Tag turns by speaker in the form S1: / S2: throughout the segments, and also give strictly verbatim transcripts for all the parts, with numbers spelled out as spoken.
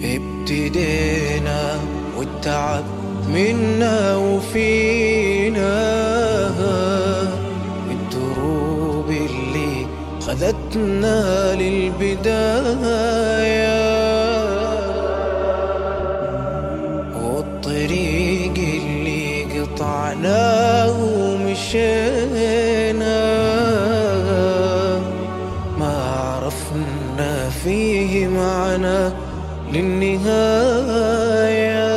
S1: ابتدينا والتعب منا وفينا، الدروب اللي خذتنا للبداية، والطريق اللي قطعناه ومشينا ما عرفنا فيه معنى للنهاية.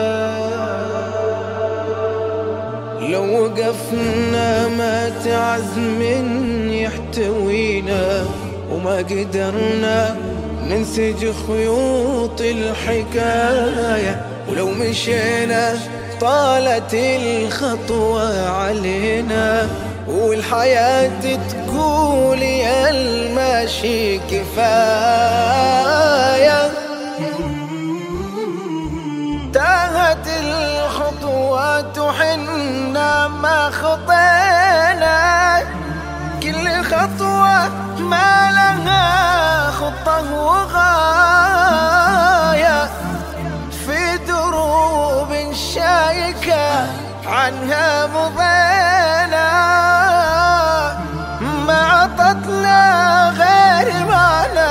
S1: لو وقفنا ما تعزم يحتوينا، وما قدرنا ننسج خيوط الحكاية، ولو مشينا طالت الخطوة علينا، والحياة تقول يا الماشي كفاية. تاهت الخطوات وحنا ما خطينا، كل خطوة ما لها خطة وغاية، في دروب شايكة عنها مضينا، ما عطتنا غير معنى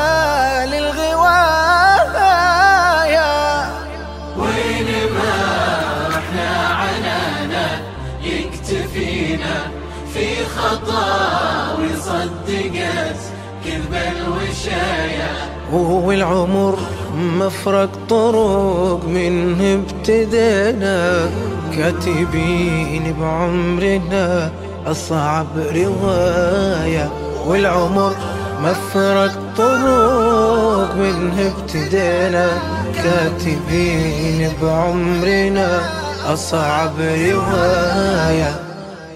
S1: للغواية.
S2: وين ما رحنا عنانا يكتفينا، في خطاوي صدقت كذب الوشاية،
S1: والعمر مفرق طرق منه ابتدينا، كاتبين بعمرنا أصعب رواية، والعمر مفرق طرق منه ابتدينا، كاتبين بعمرنا أصعب رواية.